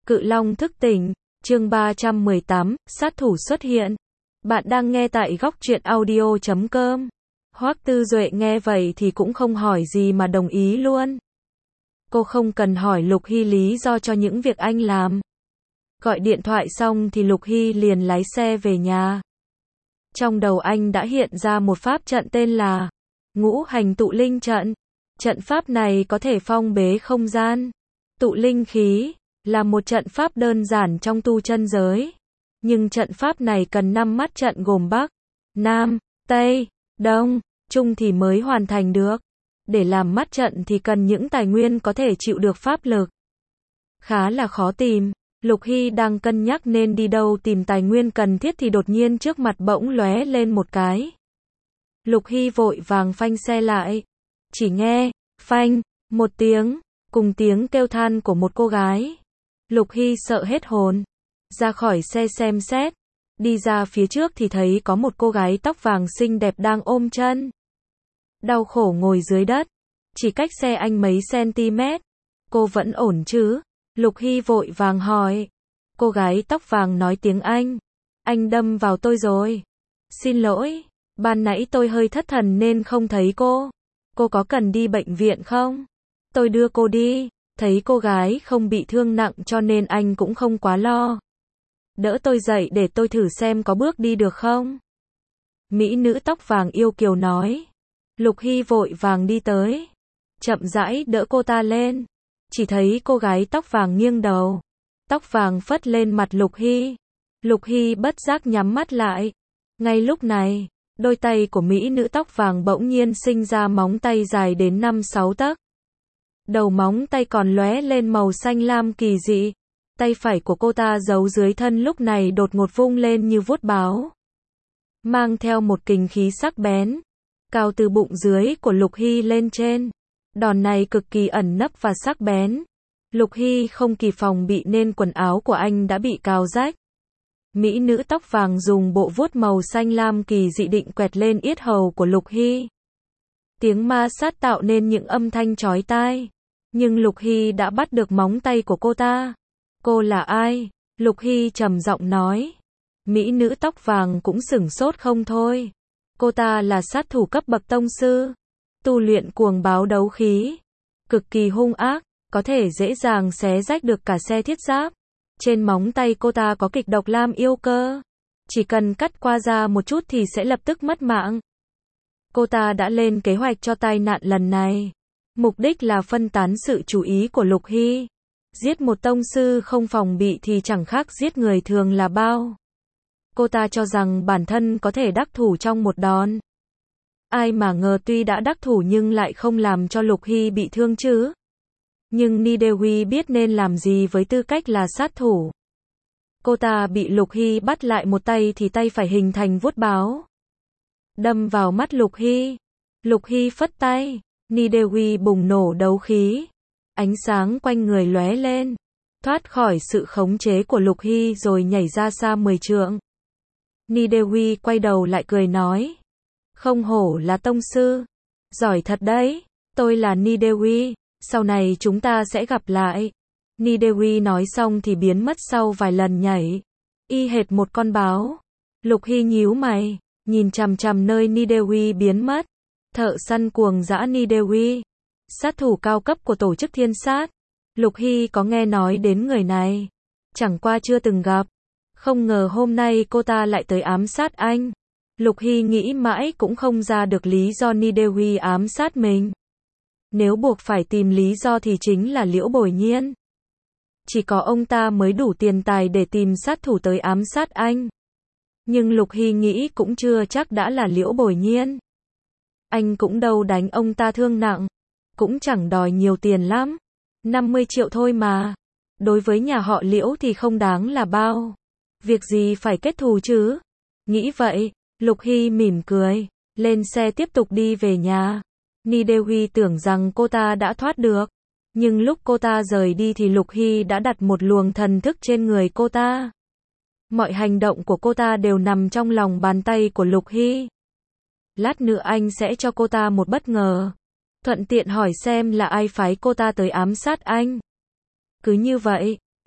Cự Long thức tỉnh, chương 318, sát thủ xuất hiện. Bạn đang nghe tại góc truyện audio.com. Hoắc Tư Duệ nghe vậy thì cũng không hỏi gì mà đồng ý luôn. Cô không cần hỏi Lục Hy lý do cho những việc anh làm. Gọi điện thoại xong thì Lục Hy liền lái xe về nhà. Trong đầu anh đã hiện ra một pháp trận tên là Ngũ Hành Tụ Linh Trận. Trận pháp này có thể phong bế không gian, tụ linh khí, là một trận pháp đơn giản trong tu chân giới. Nhưng trận pháp này cần 5 mắt trận gồm Bắc, Nam, Tây, Đông, Trung thì mới hoàn thành được. Để làm mắt trận thì cần những tài nguyên có thể chịu được pháp lực. Khá là khó tìm. Lục Hy đang cân nhắc nên đi đâu tìm tài nguyên cần thiết thì đột nhiên trước mặt bỗng lóe lên một cái. Lục Hy vội vàng phanh xe lại. Chỉ nghe, phanh, một tiếng, cùng tiếng kêu than của một cô gái. Lục Hy sợ hết hồn. Ra khỏi xe xem xét. Đi ra phía trước thì thấy có một cô gái tóc vàng xinh đẹp đang ôm chân. Đau khổ ngồi dưới đất. Chỉ cách xe anh mấy cm. Cô vẫn ổn chứ? Lục Hy vội vàng hỏi. Cô gái tóc vàng nói tiếng Anh. Anh đâm vào tôi rồi. Xin lỗi, ban nãy tôi hơi thất thần nên không thấy cô. Cô có cần đi bệnh viện không? Tôi đưa cô đi. Thấy cô gái không bị thương nặng cho nên anh cũng không quá lo. Đỡ tôi dậy để tôi thử xem có bước đi được không? Mỹ nữ tóc vàng yêu kiều nói. Lục Hy vội vàng đi tới. Chậm rãi đỡ cô ta lên. Chỉ thấy cô gái tóc vàng nghiêng đầu. Tóc vàng phất lên mặt Lục Hy. Lục Hy bất giác nhắm mắt lại. Ngay lúc này, đôi tay của mỹ nữ tóc vàng bỗng nhiên sinh ra móng tay dài đến 5-6 tấc. Đầu móng tay còn lóe lên màu xanh lam kỳ dị. Tay phải của cô ta giấu dưới thân lúc này đột ngột vung lên như vuốt báo. Mang theo một kình khí sắc bén. Cao từ bụng dưới của Lục Hy lên trên. Đòn này cực kỳ ẩn nấp và sắc bén. Lục Hy không kịp phòng bị nên quần áo của anh đã bị cào rách. Mỹ nữ tóc vàng dùng bộ vuốt màu xanh lam kỳ dị định quẹt lên yết hầu của Lục Hy. Tiếng ma sát tạo nên những âm thanh chói tai. Nhưng Lục Hy đã bắt được móng tay của cô ta. Cô là ai? Lục Hy trầm giọng nói. Mỹ nữ tóc vàng cũng sửng sốt không thôi. Cô ta là sát thủ cấp bậc tông sư. Tu luyện cuồng báo đấu khí. Cực kỳ hung ác, có thể dễ dàng xé rách được cả xe thiết giáp. Trên móng tay cô ta có kịch độc lam yêu cơ. Chỉ cần cắt qua da một chút thì sẽ lập tức mất mạng. Cô ta đã lên kế hoạch cho tai nạn lần này. Mục đích là phân tán sự chú ý của Lục Hy. Giết một tông sư không phòng bị thì chẳng khác giết người thường là bao. Cô ta cho rằng bản thân có thể đắc thủ trong một đòn. Ai mà ngờ tuy đã đắc thủ nhưng lại không làm cho Lục Hy bị thương chứ. Nhưng Nidewi biết nên làm gì với tư cách là sát thủ. Cô ta bị Lục Hy bắt lại một tay thì tay phải hình thành vuốt báo. Đâm vào mắt Lục Hy. Lục Hy phất tay. Nidewi bùng nổ đấu khí. Ánh sáng quanh người lóe lên. Thoát khỏi sự khống chế của Lục Hy rồi nhảy ra xa 10 trượng. Nidewi quay đầu lại cười nói. Không hổ là tông sư. Giỏi thật đấy. Tôi là Nidewi. Sau này chúng ta sẽ gặp lại. Nidewi nói xong thì biến mất sau vài lần nhảy. Y hệt một con báo. Lục Hy nhíu mày. Nhìn chằm chằm nơi Nidewi biến mất. Thợ săn cuồng dã Nidewi. Sát thủ cao cấp của tổ chức thiên sát. Lục Hy có nghe nói đến người này. Chẳng qua chưa từng gặp. Không ngờ hôm nay cô ta lại tới ám sát anh. Lục Hy nghĩ mãi cũng không ra được lý do Nidewi ám sát mình. Nếu buộc phải tìm lý do thì chính là Liễu Bồi Nhiên. Chỉ có ông ta mới đủ tiền tài để tìm sát thủ tới ám sát anh. Nhưng Lục Hy nghĩ cũng chưa chắc đã là Liễu Bồi Nhiên. Anh cũng đâu đánh ông ta thương nặng. Cũng chẳng đòi nhiều tiền lắm. 50 triệu thôi mà. Đối với nhà họ Liễu thì không đáng là bao. Việc gì phải kết thù chứ? Nghĩ vậy, Lục Hy mỉm cười. Lên xe tiếp tục đi về nhà. Nidewi tưởng rằng cô ta đã thoát được. Nhưng lúc cô ta rời đi thì Lục Hy đã đặt một luồng thần thức trên người cô ta. Mọi hành động của cô ta đều nằm trong lòng bàn tay của Lục Hy. Lát nữa anh sẽ cho cô ta một bất ngờ. Thuận tiện hỏi xem là ai phái cô ta tới ám sát anh. Cứ như vậy,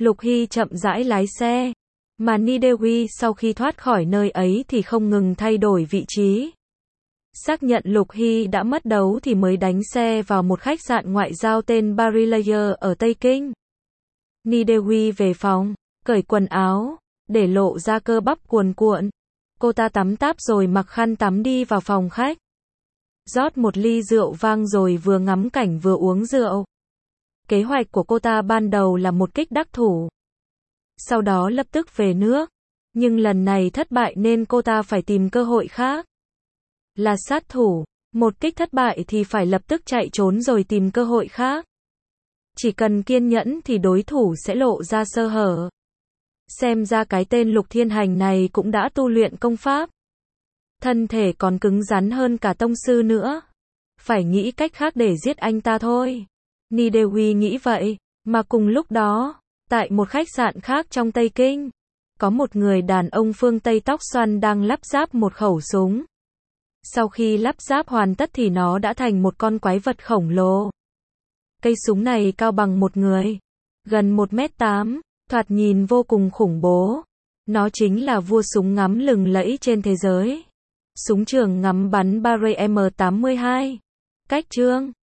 Lục Hy chậm rãi lái xe, mà Nidewi sau khi thoát khỏi nơi ấy thì không ngừng thay đổi vị trí. Xác nhận Lục Hy đã mất đấu thì mới đánh xe vào một khách sạn ngoại giao tên Barilayer ở Tây Kinh. Nidewi về phòng, cởi quần áo, để lộ ra cơ bắp cuồn cuộn. Cô ta tắm táp rồi mặc khăn tắm đi vào phòng khách. Rót một ly rượu vang rồi vừa ngắm cảnh vừa uống rượu. Kế hoạch của cô ta ban đầu là một kích đắc thủ. Sau đó lập tức về nước. Nhưng lần này thất bại nên cô ta phải tìm cơ hội khác. Là sát thủ, một kích thất bại thì phải lập tức chạy trốn rồi tìm cơ hội khác. Chỉ cần kiên nhẫn thì đối thủ sẽ lộ ra sơ hở. Xem ra cái tên Lục Thiên Hành này cũng đã tu luyện công pháp. Thân thể còn cứng rắn hơn cả tông sư nữa. Phải nghĩ cách khác để giết anh ta thôi. Nidewi nghĩ vậy, mà cùng lúc đó, tại một khách sạn khác trong Tây Kinh, có một người đàn ông phương Tây tóc xoăn đang lắp ráp một khẩu súng. Sau khi lắp ráp hoàn tất thì nó đã thành một con quái vật khổng lồ. Cây súng này cao bằng một người, gần 1m8, thoạt nhìn vô cùng khủng bố. Nó chính là vua súng ngắm lừng lẫy trên thế giới. Súng trường ngắm bắn Barrett M82. Cách chương